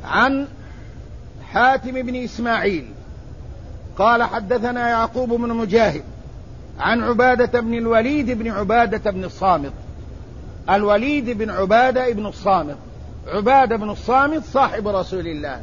عن حاتم بن إسماعيل قال حدثنا يعقوب بن مجاهد عن عبادة بن الوليد بن عبادة بن الصامت. الوليد بن عبادة بن الصامت، عبادة بن الصامت صاحب رسول الله.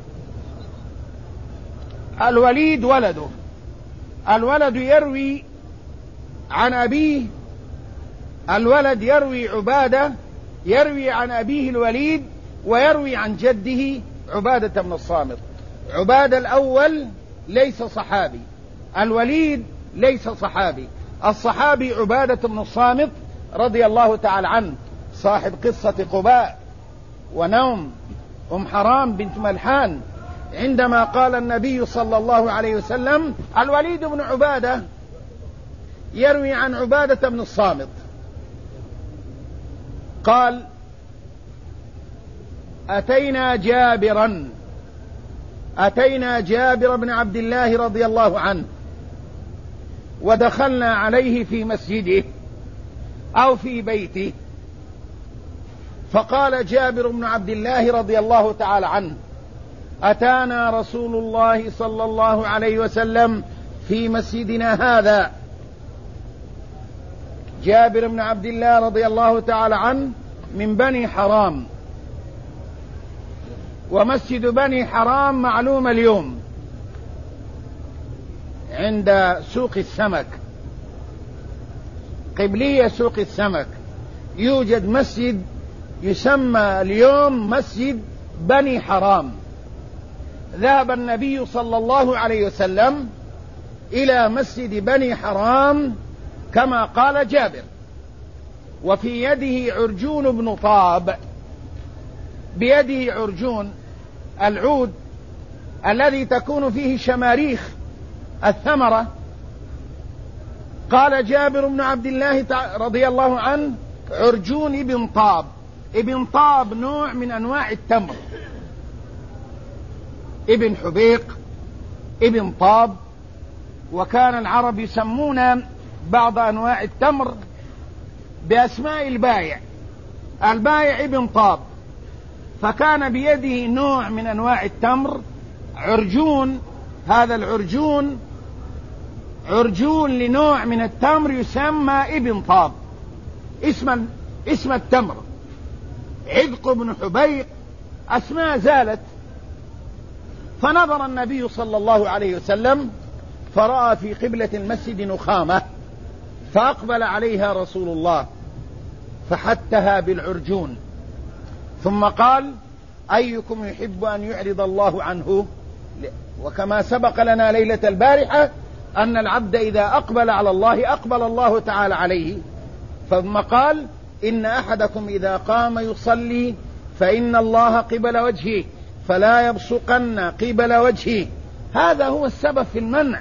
الوليد ولده، الولد يروي عن أبيه، الولد يروي عبادة، يروي عن أبيه الوليد ويروي عن جده عبادة بن الصامت. عبادة الأول ليس صحابي، الوليد ليس صحابي. الصحابي عبادة بن الصامت رضي الله تعالى عنه، صاحب قصة قباء ونوم حرام بنت ملحان، عندما قال النبي صلى الله عليه وسلم الوليد بن عبادة يروي عن عبادة بن الصامت قال أتينا جابر بن عبد الله رضي الله عنه ودخلنا عليه في مسجده أو في بيته، فقال جابر بن عبد الله رضي الله تعالى عنه أتانا رسول الله صلى الله عليه وسلم في مسجدنا هذا. جابر بن عبد الله رضي الله تعالى عنه من بني حرام، ومسجد بني حرام معلوم اليوم عند سوق السمك، قبلية سوق السمك، يوجد مسجد يسمى اليوم مسجد بني حرام. ذهب النبي صلى الله عليه وسلم إلى مسجد بني حرام كما قال جابر، وفي يده عرجون بن طاب، بيده عرجون، العود الذي تكون فيه شماريخ الثمرة. قال جابر بن عبد الله رضي الله عنه عرجون ابن طاب. ابن طاب نوع من أنواع التمر، ابن حبيق، ابن طاب. وكان العرب يسمون بعض أنواع التمر بأسماء البائع، البائع ابن طاب. فكان بيده نوع من أنواع التمر عرجون، هذا العرجون عرجون لنوع من التمر يسمى ابن طاب، اسم التمر. عذق بن حبيق، أسماء زالت. فنظر النبي صلى الله عليه وسلم فرأى في قبلة المسجد نخامة، فأقبل عليها رسول الله فحتها بالعرجون، ثم قال أيكم يحب أن يعرض الله عنه؟ وكما سبق لنا ليلة البارحة أن العبد إذا أقبل على الله أقبل الله تعالى عليه. ثم قال إن أحدكم إذا قام يصلي فإن الله قبل وجهه فلا يبصقن قبل وجهه. هذا هو السبب في المنع.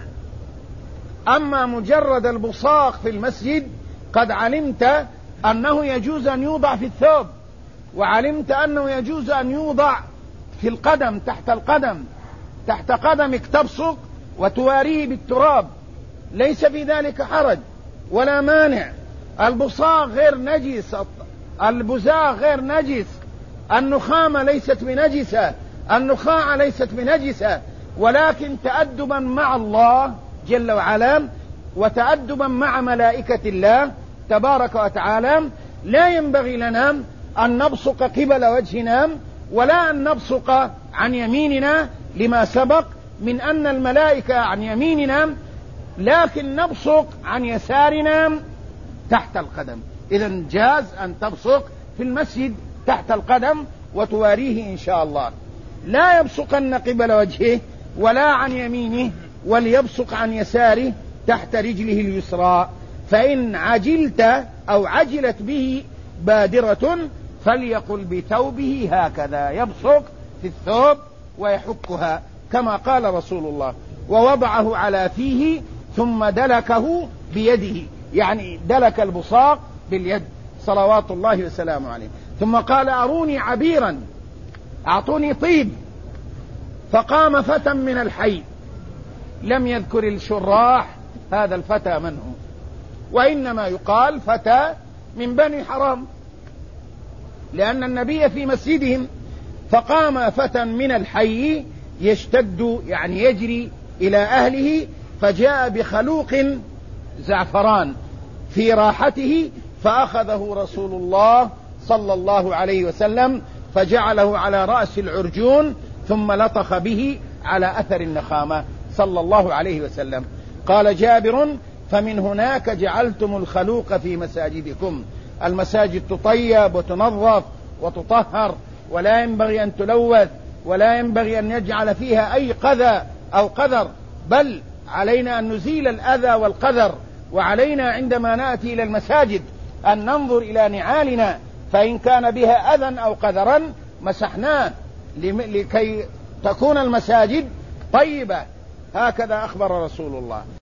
أما مجرد البصاق في المسجد قد علمت أنه يجوز أن يوضع في الثوب، وعلمت أنه يجوز أن يوضع في القدم، تحت القدم، تحت قدمك تبصق وتواريه بالتراب، ليس في ذلك حرج ولا مانع. البصاق غير نجس، البزاق غير نجس، النخامة ليست بنجسة، النخاعة ليست بنجسة، ولكن تأدبا مع الله جل وعلا وتأدبا مع ملائكة الله تبارك وتعالى لا ينبغي لنا أن نبصق قبل وجهنا ولا أن نبصق عن يميننا، لما سبق من أن الملائكة عن يميننا، لكن نبصق عن يسارنا تحت القدم. إذن جاز أن تبصق في المسجد تحت القدم وتواريه إن شاء الله. لا يبصقن قبل وجهه ولا عن يمينه، وليبصق عن يساره تحت رجله اليسرى. فإن عجلت أو عجلت به بادرة فليقل بثوبه هكذا، يبصق في الثوب ويحكها كما قال رسول الله. ووضعه على فيه ثم دلكه بيده، يعني دلك البصاق باليد صلوات الله وسلامه عليه. ثم قال أروني عبيرا، أعطوني طيب. فقام فتى من الحي، لم يذكر الشراح هذا الفتى من هو، وإنما يقال فتى من بني حرام، لأن النبي في مسجدهم فقام فتى من الحي يشتد يعني يجري إلى أهله، فجاء بخلوق زعفران في راحته، فأخذه رسول الله صلى الله عليه وسلم فجعله على رأس العرجون ثم لطخ به على أثر النخامة صلى الله عليه وسلم. قال جابر: فمن هناك جعلتم الخلوق في مساجدكم. المساجد تطيب وتنظف وتطهر، ولا ينبغي أن تلوث، ولا ينبغي أن يجعل فيها أي قذى أو قذر، بل علينا أن نزيل الأذى والقذر. وعلينا عندما نأتي إلى المساجد أن ننظر إلى نعالنا، فإن كان بها أذى أو قذرا مسحناه لكي تكون المساجد طيبة. هكذا أخبر رسول الله.